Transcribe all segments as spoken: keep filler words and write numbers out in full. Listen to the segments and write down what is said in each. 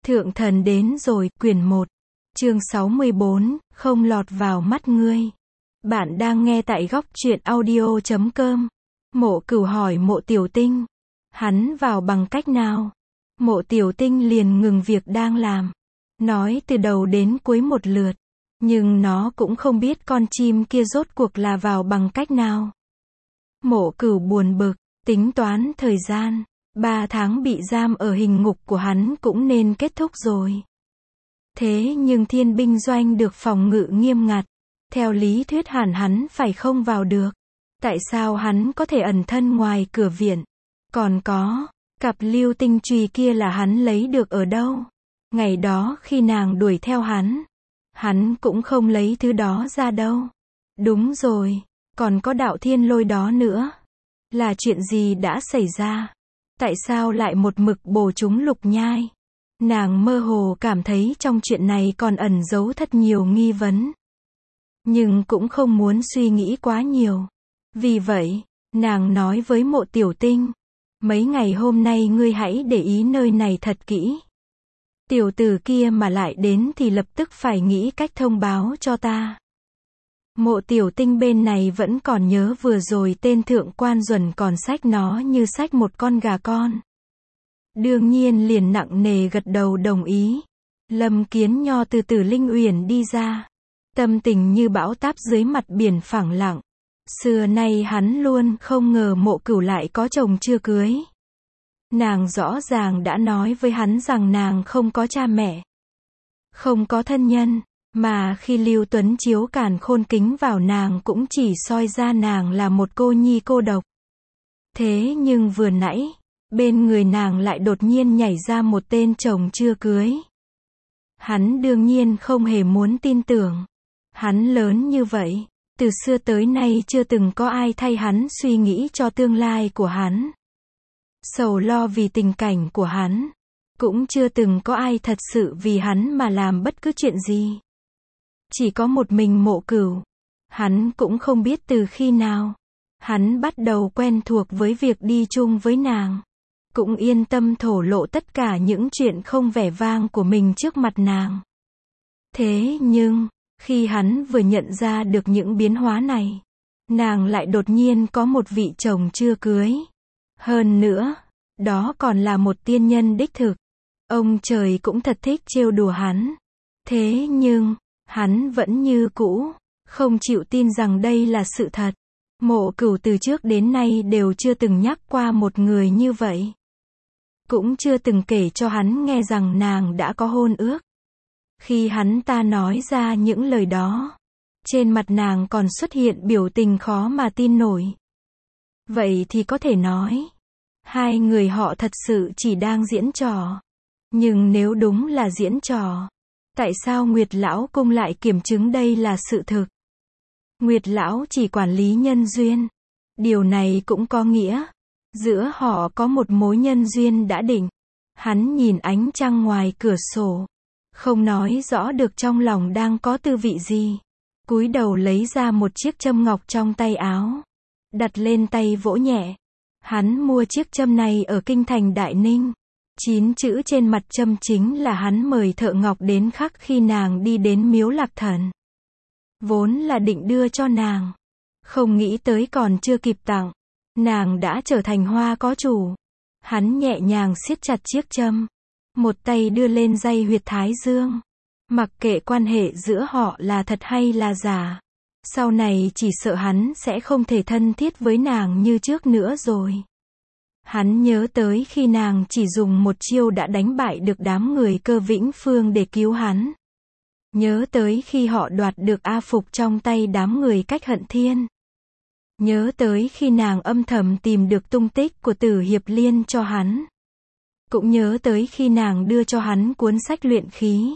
Thượng thần đến rồi, quyển một, chương sáu mươi bốn, không lọt vào mắt ngươi. Bạn đang nghe tại góc truyện audio chấm com. Mộ Cửu hỏi Mộ Tiểu Tinh, hắn vào bằng cách nào? Mộ Tiểu Tinh liền ngừng việc đang làm, nói từ đầu đến cuối một lượt, nhưng nó cũng không biết con chim kia rốt cuộc là vào bằng cách nào. Mộ Cửu buồn bực, tính toán thời gian, ba tháng bị giam ở hình ngục của hắn cũng nên kết thúc rồi. Thế nhưng thiên binh doanh được phòng ngự nghiêm ngặt, theo lý thuyết hẳn hắn phải không vào được. Tại sao hắn có thể ẩn thân ngoài cửa viện? Còn có, cặp lưu tinh chùy kia là hắn lấy được ở đâu? Ngày đó khi nàng đuổi theo hắn, hắn cũng không lấy thứ đó ra đâu. Đúng rồi, còn có đạo thiên lôi đó nữa. Là chuyện gì đã xảy ra? Tại sao lại một mực bổ chúng Lục Nhai? Nàng mơ hồ cảm thấy trong chuyện này còn ẩn giấu thật nhiều nghi vấn. Nhưng cũng không muốn suy nghĩ quá nhiều. Vì vậy, nàng nói với Mộ Tiểu Tinh, mấy ngày hôm nay ngươi hãy để ý nơi này thật kỹ. Tiểu tử kia mà lại đến thì lập tức phải nghĩ cách thông báo cho ta. Mộ Tiểu Tinh bên này vẫn còn nhớ vừa rồi tên thượng quan Duẩn còn xách nó như xách một con gà con. Đương nhiên liền nặng nề gật đầu đồng ý. Lâm Kiến Nho từ Tử Linh Uyển đi ra, tâm tình như bão táp dưới mặt biển phẳng lặng. Xưa nay hắn luôn không ngờ Mộ Cửu lại có chồng chưa cưới. Nàng rõ ràng đã nói với hắn rằng nàng không có cha mẹ, không có thân nhân, mà khi Lưu Tuấn Chiếu càn khôn kính vào nàng cũng chỉ soi ra nàng là một cô nhi cô độc. Thế nhưng vừa nãy, bên người nàng lại đột nhiên nhảy ra một tên chồng chưa cưới. Hắn đương nhiên không hề muốn tin tưởng. Hắn lớn như vậy, từ xưa tới nay chưa từng có ai thay hắn suy nghĩ cho tương lai của hắn, sầu lo vì tình cảnh của hắn. Cũng chưa từng có ai thật sự vì hắn mà làm bất cứ chuyện gì. Chỉ có một mình Mộ Cửu. Hắn cũng không biết từ khi nào hắn bắt đầu quen thuộc với việc đi chung với nàng, cũng yên tâm thổ lộ tất cả những chuyện không vẻ vang của mình trước mặt nàng. Thế nhưng, khi hắn vừa nhận ra được những biến hóa này, nàng lại đột nhiên có một vị chồng chưa cưới. Hơn nữa, đó còn là một tiên nhân đích thực. Ông trời cũng thật thích trêu đùa hắn. Thế nhưng, hắn vẫn như cũ, không chịu tin rằng đây là sự thật. Mộ Cửu từ trước đến nay đều chưa từng nhắc qua một người như vậy. Cũng chưa từng kể cho hắn nghe rằng nàng đã có hôn ước. Khi hắn ta nói ra những lời đó, trên mặt nàng còn xuất hiện biểu tình khó mà tin nổi. Vậy thì có thể nói, hai người họ thật sự chỉ đang diễn trò. Nhưng nếu đúng là diễn trò, tại sao Nguyệt Lão Cung lại kiểm chứng đây là sự thực? Nguyệt Lão chỉ quản lý nhân duyên. Điều này cũng có nghĩa, giữa họ có một mối nhân duyên đã định. Hắn nhìn ánh trăng ngoài cửa sổ, không nói rõ được trong lòng đang có tư vị gì. Cúi đầu lấy ra một chiếc châm ngọc trong tay áo, đặt lên tay vỗ nhẹ. Hắn mua chiếc châm này ở kinh thành Đại Ninh. Chín chữ trên mặt châm chính là hắn mời thợ ngọc đến khắc khi nàng đi đến miếu Lạc Thần. Vốn là định đưa cho nàng, không nghĩ tới còn chưa kịp tặng, nàng đã trở thành hoa có chủ. Hắn nhẹ nhàng siết chặt chiếc châm, một tay đưa lên dây huyệt thái dương. Mặc kệ quan hệ giữa họ là thật hay là giả, sau này chỉ sợ hắn sẽ không thể thân thiết với nàng như trước nữa rồi. Hắn nhớ tới khi nàng chỉ dùng một chiêu đã đánh bại được đám người Cơ Vĩnh Phương để cứu hắn. Nhớ tới khi họ đoạt được A Phục trong tay đám người Cách Hận Thiên. Nhớ tới khi nàng âm thầm tìm được tung tích của Tử Hiệp Liên cho hắn. Cũng nhớ tới khi nàng đưa cho hắn cuốn sách luyện khí.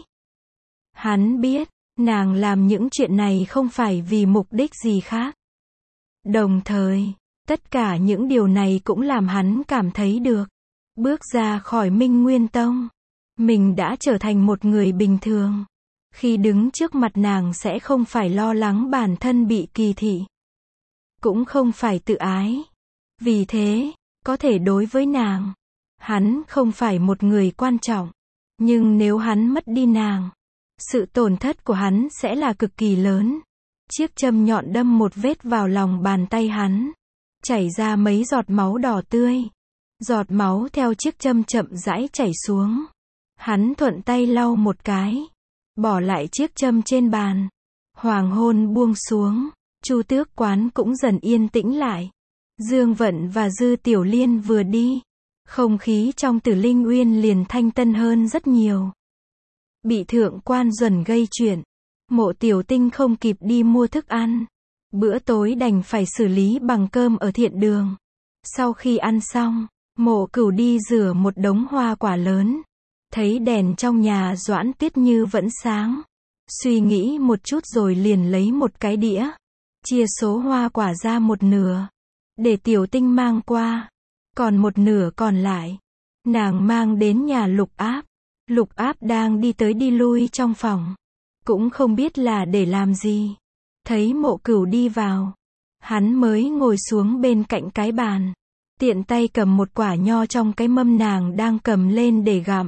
Hắn biết, nàng làm những chuyện này không phải vì mục đích gì khác. Đồng thời, tất cả những điều này cũng làm hắn cảm thấy được, bước ra khỏi Minh Nguyên Tông, mình đã trở thành một người bình thường. Khi đứng trước mặt nàng sẽ không phải lo lắng bản thân bị kỳ thị, cũng không phải tự ái. Vì thế, có thể đối với nàng, hắn không phải một người quan trọng, Nhưng nếu hắn mất đi nàng, sự tổn thất của hắn sẽ là cực kỳ lớn. Chiếc châm nhọn đâm một vết vào lòng bàn tay hắn, chảy ra mấy giọt máu đỏ tươi. Giọt máu theo chiếc châm chậm rãi chảy xuống. Hắn thuận tay lau một cái, bỏ lại chiếc châm trên bàn. Hoàng hôn buông xuống, Chu Tước quán cũng dần yên tĩnh lại. Dương Vận và Dư Tiểu Liên vừa đi, không khí trong Tử Linh Uyên liền thanh tân hơn rất nhiều. Bị thượng quan Duẩn gây chuyện, Mộ Tiểu Tinh không kịp đi mua thức ăn. Bữa tối đành phải xử lý bằng cơm ở thiện đường. Sau khi ăn xong, Mộ Cửu đi rửa một đống hoa quả lớn. Thấy đèn trong nhà Doãn Tuyết Như vẫn sáng. Suy nghĩ một chút rồi liền lấy một cái đĩa, chia số hoa quả ra một nửa, để Tiểu Tinh mang qua. Còn một nửa còn lại, nàng mang đến nhà Lục Áp. Lục Áp đang đi tới đi lui trong phòng, cũng không biết là để làm gì. Thấy Mộ Cửu đi vào, hắn mới ngồi xuống bên cạnh cái bàn, tiện tay cầm một quả nho trong cái mâm nàng đang cầm lên để gặm.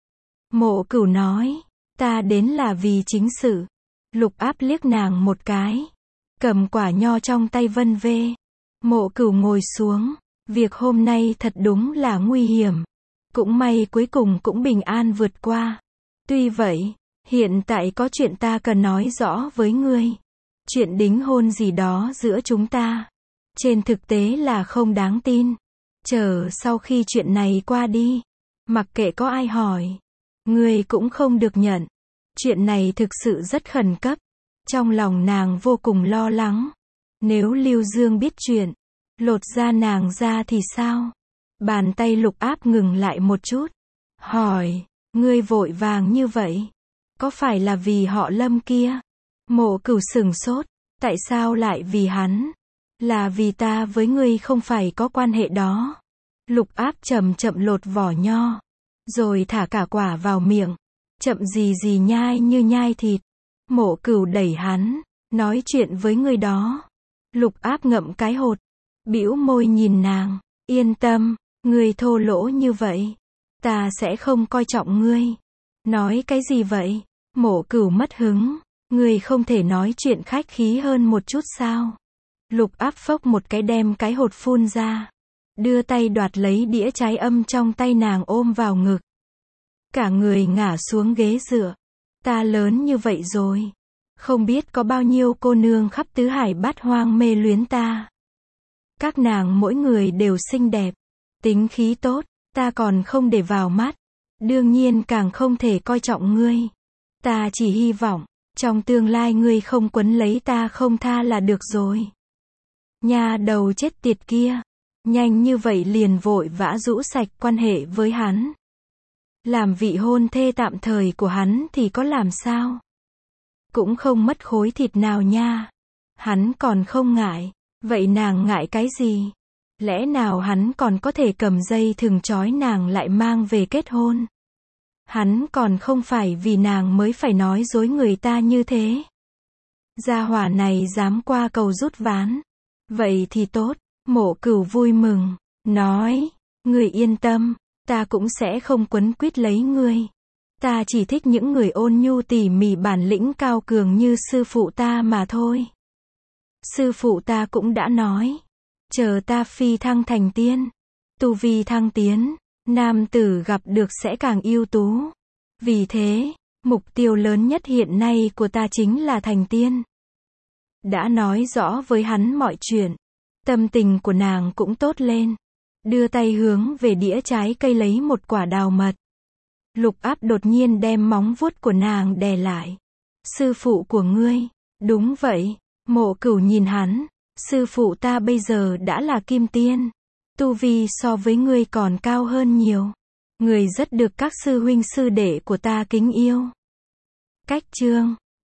Mộ Cửu nói, ta đến là vì chính sự. Lục Áp liếc nàng một cái, cầm quả nho trong tay vân vê. Mộ Cửu ngồi xuống, việc hôm nay thật đúng là nguy hiểm. Cũng may cuối cùng cũng bình an vượt qua. Tuy vậy, hiện tại có chuyện ta cần nói rõ với ngươi. Chuyện đính hôn gì đó giữa chúng ta, trên thực tế là không đáng tin. Chờ sau khi chuyện này qua đi, mặc kệ có ai hỏi, ngươi cũng không được nhận. Chuyện này thực sự rất khẩn cấp. Trong lòng nàng vô cùng lo lắng. Nếu Lưu Dương biết chuyện, lột da nàng ra thì sao? Bàn tay Lục Áp ngừng lại một chút, hỏi, ngươi vội vàng như vậy, có phải là vì họ Lâm kia? Mộ Cửu sửng sốt, tại sao lại vì hắn? Là vì ta với ngươi không phải có quan hệ đó. Lục Áp chậm chậm lột vỏ nho, rồi thả cả quả vào miệng, chậm gì gì nhai như nhai thịt. Mộ Cửu đẩy hắn, nói chuyện với ngươi đó. Lục Áp ngậm cái hột, bĩu môi nhìn nàng, yên tâm, ngươi thô lỗ như vậy, ta sẽ không coi trọng ngươi. Nói cái gì vậy? Mộ Cửu mất hứng, ngươi không thể nói chuyện khách khí hơn một chút sao? Lục Áp phốc một cái đem cái hột phun ra, đưa tay đoạt lấy đĩa trái âm trong tay nàng ôm vào ngực. Cả người ngả xuống ghế dựa. Ta lớn như vậy rồi, không biết có bao nhiêu cô nương khắp tứ hải bát hoang mê luyến ta. Các nàng mỗi người đều xinh đẹp, tính khí tốt, ta còn không để vào mắt, đương nhiên càng không thể coi trọng ngươi. Ta chỉ hy vọng, trong tương lai ngươi không quấn lấy ta không tha là được rồi. Nhà đầu chết tiệt kia, nhanh như vậy liền vội vã rũ sạch quan hệ với hắn. Làm vị hôn thê tạm thời của hắn thì có làm sao? Cũng không mất khối thịt nào nha. Hắn còn không ngại, vậy nàng ngại cái gì? Lẽ nào hắn còn có thể cầm dây thừng trói nàng lại mang về kết hôn? Hắn còn không phải vì nàng mới phải nói dối người ta như thế. Gia hỏa này dám qua cầu rút ván. Vậy thì tốt. Mộ Cửu vui mừng, nói, ngươi yên tâm, ta cũng sẽ không quấn quýt lấy ngươi. Ta chỉ thích những người ôn nhu tỉ mỉ bản lĩnh cao cường như sư phụ ta mà thôi. Sư phụ ta cũng đã nói, chờ ta phi thăng thành tiên, tu vi thăng tiến, nam tử gặp được sẽ càng ưu tú. Vì thế, mục tiêu lớn nhất hiện nay của ta chính là thành tiên. Đã nói rõ với hắn mọi chuyện, tâm tình của nàng cũng tốt lên. Đưa tay hướng về đĩa trái cây lấy một quả đào mật. Lục Áp đột nhiên đem móng vuốt của nàng đè lại. Sư phụ của ngươi, đúng vậy. Mộ Cửu nhìn hắn, sư phụ ta bây giờ đã là kim tiên. Tu vi so với ngươi còn cao hơn nhiều. Ngươi rất được các sư huynh sư đệ của ta kính yêu. Cách chương